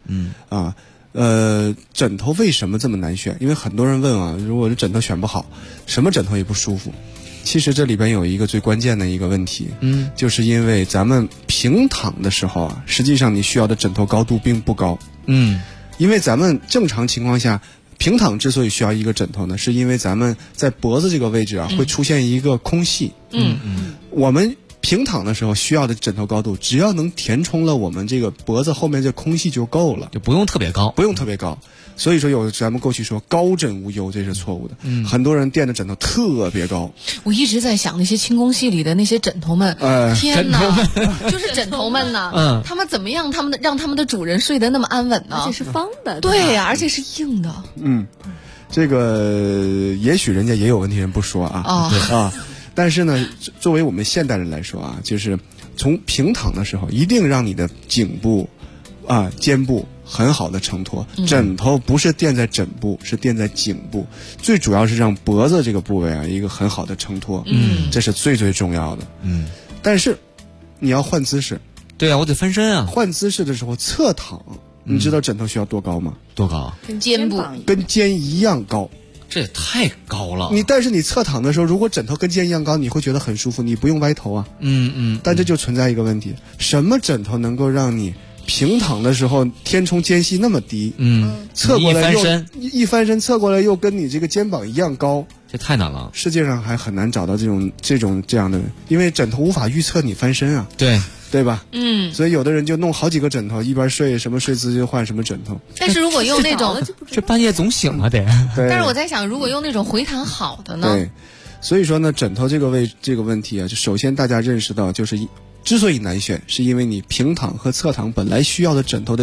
枕头为什么这么难选？因为很多人问啊，如果这枕头选不好，什么枕头也不舒服。其实这里边有一个最关键的一个问题，就是因为咱们平躺的时候啊，实际上你需要的枕头高度并不高，因为咱们正常情况下，平躺之所以需要一个枕头呢，是因为咱们在脖子这个位置啊，会出现一个空隙，我们平躺的时候需要的枕头高度，只要能填充了我们这个脖子后面这空隙就够了， 就不用特别高， 所以说咱们过去说高枕无忧，这是错误的。很多人垫的枕头特别高。 我一直在想那些清宫戏里的那些枕头们，天哪，就是枕头们呢，他们怎么样？让他们的主人睡得那么安稳呢？ 而且是方的。 对呀，而且是硬的。 这个也许人家也有问题，人不说啊。但是呢，作为我们现代人来说啊，就是从平躺的时候，一定让你的颈部肩部很好的承托。枕头不是垫在枕部，是垫在颈部，最主要是让脖子这个部位啊一个很好的承托。这是最重要的。但是你要换姿势。 对啊，我得翻身啊。 换姿势的时候侧躺，你知道枕头需要多高吗？ 多高？ 跟肩部跟肩一样高。 这也太高了。 但是你侧躺的时候，如果枕头跟肩一样高，你会觉得很舒服，你不用歪头啊。但这就存在一个问题，什么枕头能够让你平躺的时候填充间隙那么低？侧过来一翻身侧过来又跟你这个肩膀一样高， 这太难了。 世界上还很难找到这样的，因为枕头无法预测你翻身啊。对吧？所以有的人就弄好几个枕头，一边睡什么睡姿就换什么枕头。 但是如果用那种这半夜总醒啊得。 但是我在想，如果用那种回弹好的呢？ 对，所以说呢，枕头这个问题啊，就首先大家认识到，就是之所以难选，是因为你平躺和侧躺本来需要的枕头的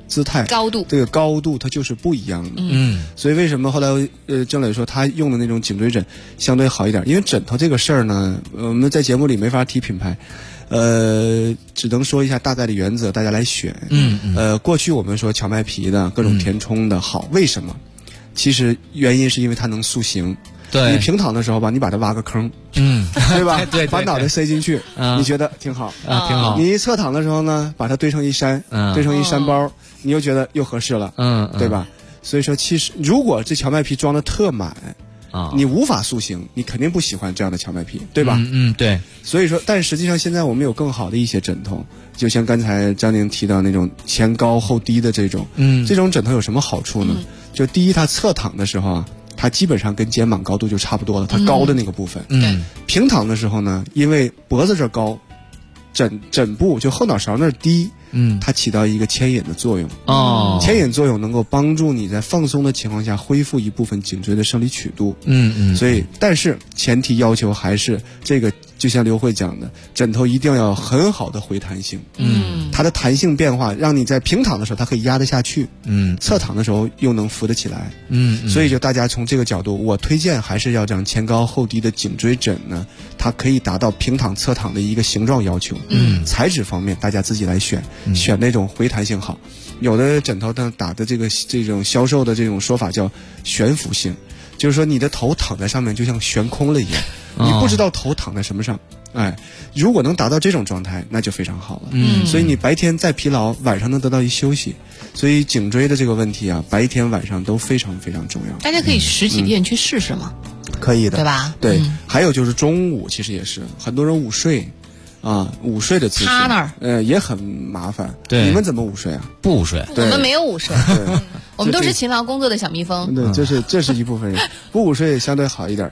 姿态、 高度， 这个高度它就是不一样的。所以为什么后来郑磊说他用的那种颈椎枕相对好一点？因为枕头这个事儿呢，我们在节目里没法提品牌。只能说一下大概的原则，大家来选。过去我们说荞麦皮的各种填充的好，为什么？其实原因是因为它能塑形。 对， 你平躺的时候吧，你把它挖个坑，对吧？ 对， 把脑袋塞进去，你觉得挺好啊，挺好。 你一侧躺的时候呢，把它堆成一山，堆成一山包，你又觉得又合适了，对吧？所以说，其实如果这荞麦皮装的特满。你无法塑形，你肯定不喜欢这样的荞麦皮，对吧？ 对。 所以说，但实际上现在我们有更好的一些枕头，就像刚才张宁提到那种前高后低的这种，这种枕头有什么好处呢？就第一，它侧躺的时候啊，它基本上跟肩膀高度就差不多了，它高的那个部分。平躺的时候呢，因为脖子这高，枕部就后脑勺那儿低。它起到一个牵引的作用。牵引作用能够帮助你在放松的情况下恢复一部分颈椎的生理曲度。所以，但是前提要求还是这个，就像刘慧讲的，枕头一定要有很好的回弹性。它的弹性变化，让你在平躺的时候它可以压得下去。侧躺的时候又能扶得起来。所以就大家从这个角度，我推荐还是要这样前高后低的颈椎枕呢，它可以达到平躺、侧躺的一个形状要求。材质方面大家自己来选。选那种回弹性好，有的枕头它打的这种销售的这种说法叫悬浮性，就是说你的头躺在上面就像悬空了一样，你不知道头躺在什么上。如果能达到这种状态，那就非常好了。所以你白天再疲劳，晚上能得到一休息。所以颈椎的这个问题啊，白天晚上都非常非常重要。 大家可以实体店去试试嘛。 可以的， 对吧？ 对。还有就是中午，其实也是很多人午睡。午睡的姿势， 他那儿也很麻烦。 对， 你们怎么午睡啊？ 不午睡， 我们没有午睡，我们都是勤劳工作的小蜜蜂。 对，这是一部分人，不午睡相对好一点，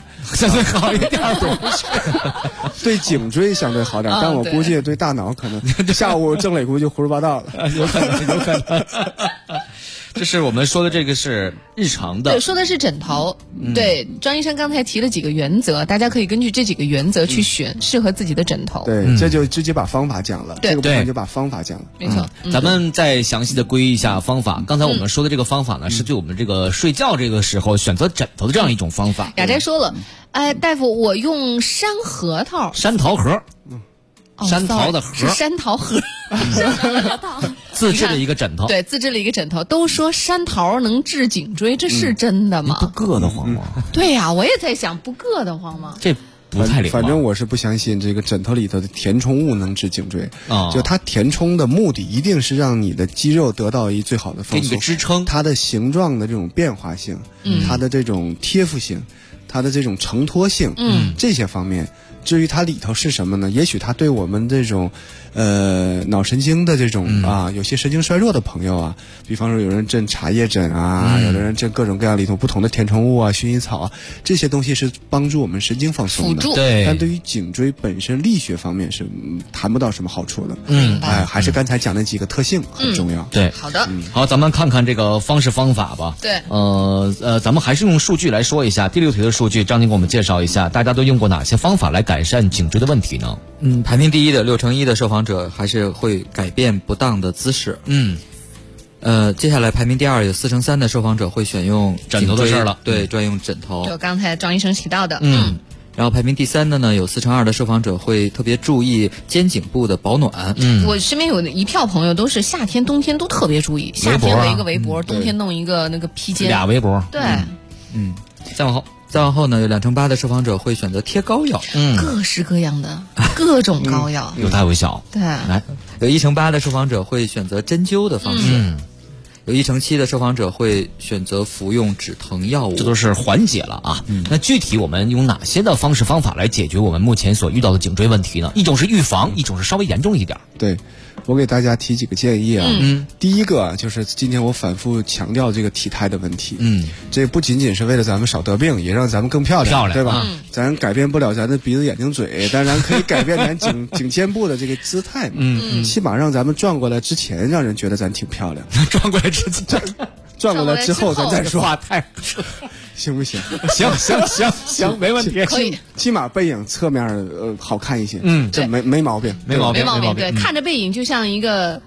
对颈椎相对好点，但我估计对大脑可能下午郑磊估计胡说八道了， 有可能。这是我们说的，这个是日常的。 对，说的是枕头。对，张医生刚才提了几个原则，大家可以根据这几个原则去选适合自己的枕头。 对，这就直接把方法讲了。这个部分就把方法讲了。 没错。 咱们再详细的归一下方法。刚才我们说的这个方法呢，是对我们这个睡觉这个时候选择枕头的这样一种方法。 雅摘说了，大夫，我用山桃盒。 山桃的盒是山桃盒。 自制的一个枕头， 对，自制了一个枕头。都说山桃能治颈椎，这是真的吗？ 不硌得慌吗？ 对呀，我也在想，不硌得慌吗？ 这不太灵光。 反正我是不相信这个枕头里头的填充物能治颈椎。就它填充的目的一定是让你的肌肉得到一最好的放松， 给你支撑。 它的形状的这种变化性，它的这种贴附性，它的这种承托性，这些方面。至于它里头是什么呢？也许它对我们这种，脑神经的这种有些神经衰弱的朋友啊，比方说有人镇茶叶枕啊，有的人镇各种各样里头不同的填充物啊、薰衣草啊，这些东西是帮助我们神经放松的。 对。 但对于颈椎本身力学方面是谈不到什么好处的。还是刚才讲的几个特性很重要。 对。 好的。 好，咱们看看这个方式方法吧。 对。 咱们还是用数据来说一下第6题的数据，张宁给我们介绍一下，大家都用过哪些方法来改善颈椎的问题呢？ 排名第一的61%的受访者还是会改变不当的姿势。接下来排名第2有43%的受访者会选用枕头的事了。 对，专用枕头。 就刚才张医生提到的。 然后排名第3的呢，有42%的受访者会特别注意肩颈部的保暖。 我身边有一票朋友都是夏天、冬天都特别注意，夏天围一个围脖，冬天弄一个那个披肩。 俩围脖。 对。 再往后呢，有28%的受访者会选择贴膏药， 各式各样的各种膏药， 有大有小。 对， 来，有1%8的受访者会选择针灸的方式，有1%7的受访者会选择服用止疼药物， 这都是缓解了啊。那具体我们用哪些的方式方法来解决我们目前所遇到的颈椎问题呢？一种是预防，一种是稍微严重一点。 对。我给大家提几个建议啊。第一个啊，就是今天我反复强调这个体态的问题。这不仅仅是为了咱们少得病，也让咱们更漂亮，对吧？咱改变不了咱的鼻子、眼睛、嘴，但咱可以改变咱颈肩部的这个姿态嘛。起码让咱们转过来之前，让人觉得咱挺漂亮。 转过来之前， 转过来之后咱再说。 话太行不行？ 行，没问题。 可以， 起码背影侧面好看一些。这没毛病， 没毛病。 对，看着背影就像一个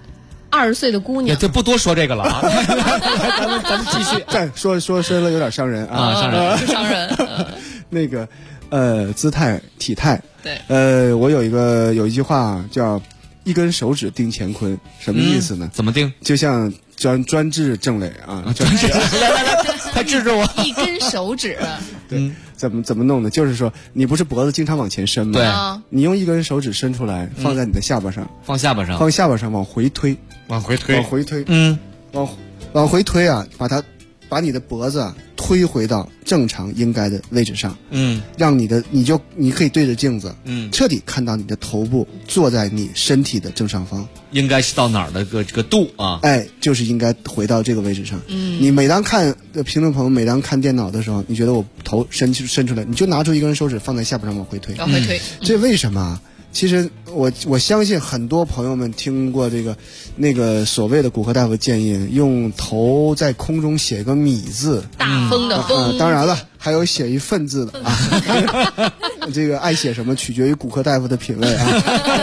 20岁的姑娘， 就不多说这个了啊。咱们继续。 再说深了有点伤人啊， 伤人。 那个姿态体态， 对， 我有一句话叫一根手指定乾坤，什么意思呢？ 怎么定？ 就像专治郑磊啊， 专治，来，快治治我！ 一根手指， 对，怎么弄呢？就是说，你不是脖子经常往前伸吗？ 对， 你用一根手指伸出来，放在你的下巴上， 放下巴上， 往回推， 往回推， 往回推啊，把你的脖子推回到正常应该的位置上，让你可以对着镜子，彻底看到你的头部坐在你身体的正上方， 应该是到哪儿的这个度啊？ 就是应该回到这个位置上。你每当看评论朋友每当看电脑的时候，你觉得我头伸出来，你就拿出一根手指放在下巴上往回推，这为什么啊？其实我相信很多朋友们听过那个所谓的骨科大夫建议用头在空中写个米字， 大风的风， 当然了，还有写一粪字的啊。这个爱写什么取决于骨科大夫的品味啊。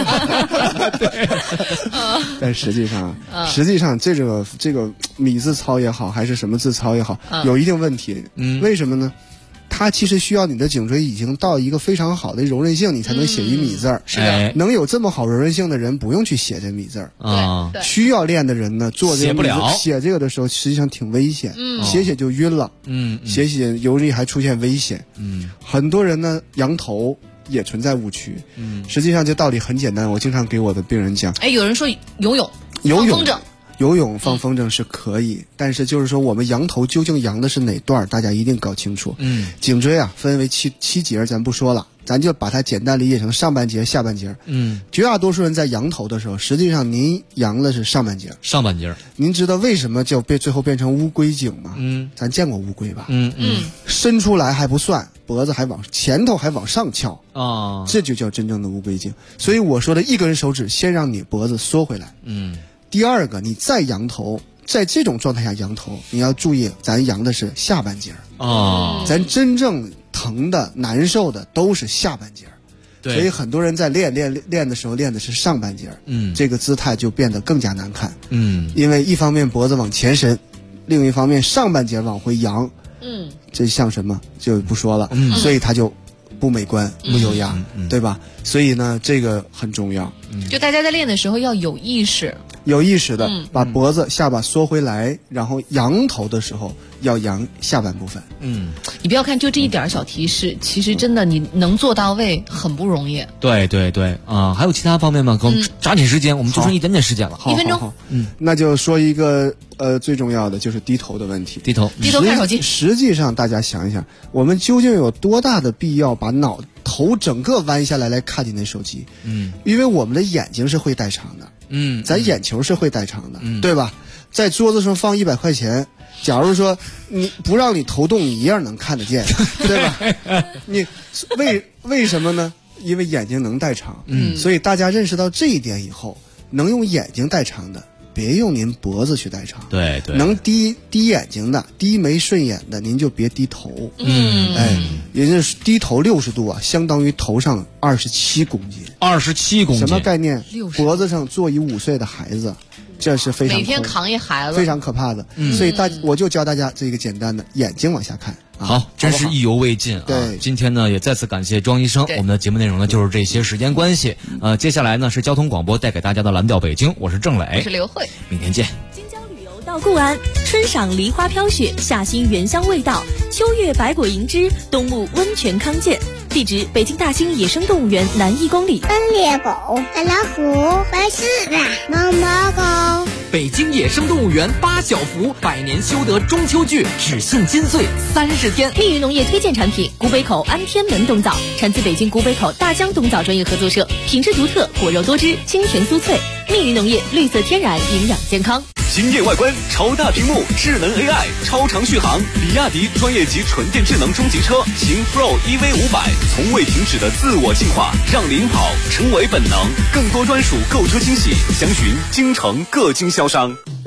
但实际上这个米字操也好，还是什么字操也好，有一定问题。为什么呢？它其实需要你的颈椎已经到一个非常好的柔韧性，你才能写一米字儿。 是的， 能有这么好柔韧性的人不用去写这米字儿啊。 需要练的人呢，做这个写这个的时候，实际上挺危险，写就晕了，写容易还出现危险。很多人呢仰头也存在误区。实际上这道理很简单，我经常给我的病人讲。 有人说游泳放风筝是可以，但是就是说我们仰头究竟仰的是哪段，大家一定搞清楚。颈椎啊分为七节，咱不说了，咱就把它简单理解成上半截、下半截。绝大多数人在仰头的时候，实际上您仰的是上半截。您知道为什么就最后变成乌龟颈吗？咱见过乌龟吧？伸出来还不算，脖子还前头还往上翘啊，这就叫真正的乌龟颈。所以我说的一根手指先让你脖子缩回来。第二个，你再仰头，在这种状态下仰头，你要注意，咱仰的是下半截咱真正疼的、难受的都是下半截所以很多人在练的时候练的是上半截这个姿态就变得更加难看。因为一方面脖子往前伸，另一方面上半截往回扬，这像什么就不说了，所以它就不美观、不优雅，对吧？所以呢，这个很重要。 就大家在练的时候要有意识的把脖子、下巴缩回来，然后扬头的时候要扬下半部分。 你不要看就这一点小提示，其实真的你能做到位很不容易。 对啊，还有其他方面吗？给我们抓紧时间，我们就剩一点点时间了。 1分钟。 那就说一个最重要的就是低头的问题。 低头看手机。 实际上大家想一想，我们究竟有多大的必要把头整个弯下来看你那手机？因为我们的眼睛是会代偿的。咱眼球是会代偿的，对吧？在桌子上放100块钱，假如说你不让你头动，你一样能看得见，对吧？你为什么呢？因为眼睛能代偿。所以大家认识到这一点以后，能用眼睛代偿的，别用您脖子去代偿。 对， 能低眼睛的、低眉顺眼的，您就别低头。也就是低头60度啊，相当于头上27公斤。 27公斤， 什么概念？脖子上坐一5岁的孩子，这是非常每天扛一孩子， 非常可怕的。所以我就教大家这个简单的，眼睛往下看。 好，真是意犹未尽啊！ 对， 今天呢也再次感谢庄医生。我们的节目内容呢就是这些，时间关系，接下来呢是交通广播带给大家的蓝调北京，我是郑磊， 我是刘慧， 明天见。 京郊旅游到固安，春赏梨花飘雪，夏欣原香味道，秋月百果盈枝，冬沐温泉康健。地址：北京大兴野生动物园南1公里。 猎狗、老虎、白狮子、毛毛狗。 北京野生动物园8小福，100年修得中秋剧，只限金穗30天。 密云农业推荐产品：古北口安天门冬枣，产自北京古北口大江冬枣专业合作社，品质独特，果肉多汁，清甜酥脆。密云农业绿色天然，营养健康。 惊艳外观，超大屏幕，智能 AI， 超长续航。比亚迪专业级纯电智能中级车秦 Pro EV500，从未停止的自我进化，让领跑成为本能。更多专属购车惊喜，详询京城各经销商。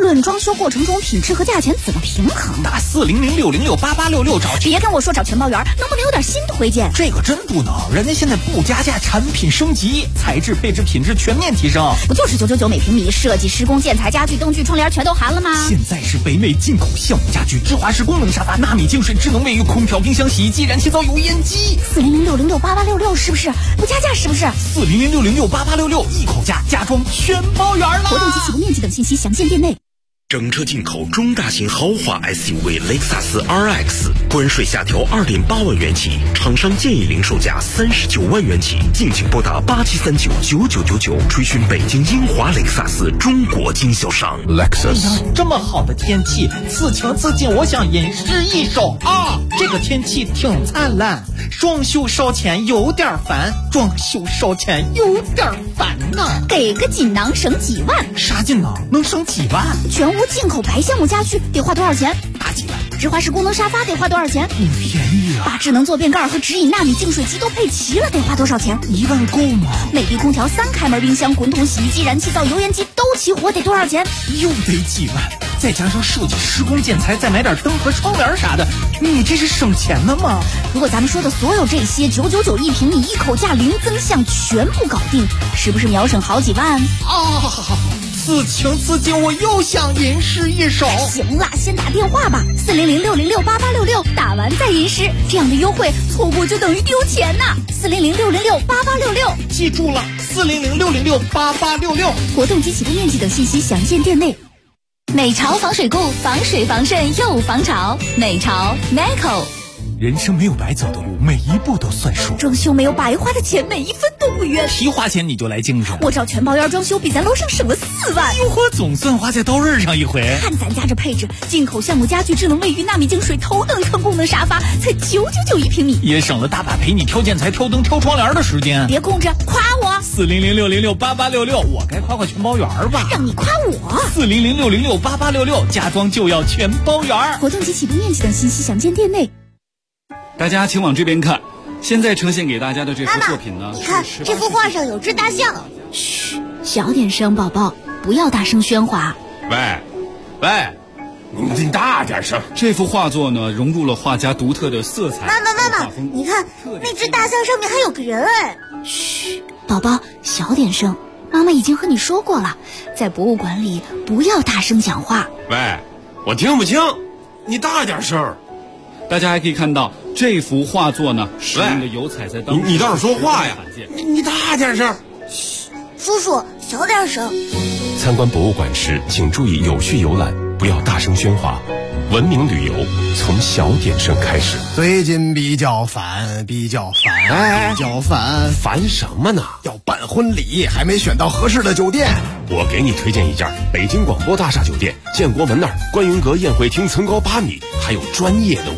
论装修过程中品质和价钱怎么平衡？ 打400-606-8866找。 别跟我说找全包园，能不能有点新推荐？ 这个真不能，人家现在不加价，产品升级，材质、配置、品质全面提升。 不就是999每平米，设计、施工、建材、家具、灯具、窗帘全都含了吗？ 现在是北美进口橡木家具、芝华士功能沙发、纳米净水、智能卫浴、空调、冰箱、洗衣机、燃气灶、油烟机。 400-606-8866是不是？不加价是不是 ？400-606-8866一口价，家装全包圆了。 活动及起步面积等信息详见店内。 整车进口中大型豪华 SUV 雷克萨斯 RX， 关税下调2.8万元起，厂商建议零售价39万元起，敬请拨打87399999，垂询北京英华雷克萨斯中国经销商。 Lexus。这么好的天气，此情此景，我想吟诗一首啊！这个天气挺灿烂，装修烧钱有点烦，装修烧钱有点烦呐。 给个锦囊省几万？ 啥锦囊能省几万？ 全屋进口白橡木家具得花多少钱？ 大几万。 芝华士功能沙发得花多少钱？ 不便宜啊。 把智能坐便盖和直饮纳米净水机都配齐了，得花多少钱 ？1万够吗？ 美的空调、3开门冰箱、滚筒洗衣机、燃气灶、油烟机都齐活，得多少钱？ 又得几万。再加上设计、施工、建材，再买点灯和窗帘啥的，你这是省钱呢吗？ 如果咱们说的所有这些999一平米，一口价零增项，全部搞定，是不是秒省好几万？ 啊！此情此景，我又想吟诗一首。 行了，先打电话吧，400-606-8866，打完再吟诗，这样的优惠错过就等于丢钱呐。400-606-8866， 记住了，400-606-8866。 活动及起步面积等信息详见店内。 美潮防水固，防水防渗又防潮。美潮 Meco。 人生没有白走的路，每一步都算数。 装修没有白花的钱，每一分都不冤。 提花钱你就来精神。 我找全包圆装修，比咱楼上省了4万。 哟呵，总算花在刀刃上一回。 看咱家这配置，进口橡木家具、智能卫浴、纳米净水、头等舱功能沙发，才999一平米， 也省了大把陪你挑建材、挑灯、挑窗帘的时间。 别空着，夸我。 400-606-8866，我该夸全包圆吧？ 让你夸我。 400-606-8866，家装就要全包圆。 活动及起步面积等信息详见店内。 大家请往这边看，现在呈现给大家的这幅作品呢， 你看这幅画上有只大象。 嘘，小点声，宝宝，不要大声喧哗。 喂，你大点声。这幅画作呢，融入了画家独特的色彩。 妈妈，你看那只大象上面还有个人哎。 嘘，宝宝，小点声。妈妈已经和你说过了，在博物馆里不要大声讲话。 喂，我听不清，你大点声。大家还可以看到这幅画作呢，使用的油彩在当你倒是说话呀！你大点声。 嘘，叔叔小点声。 参观博物馆时，请注意有序游览，不要大声喧哗。文明旅游从小点声开始。 最近比较烦， 烦什么呢？ 要办婚礼，还没选到合适的酒店。 我给你推荐一家北京广播大厦酒店，建国门那儿观云阁宴会厅层高8米，还有专业的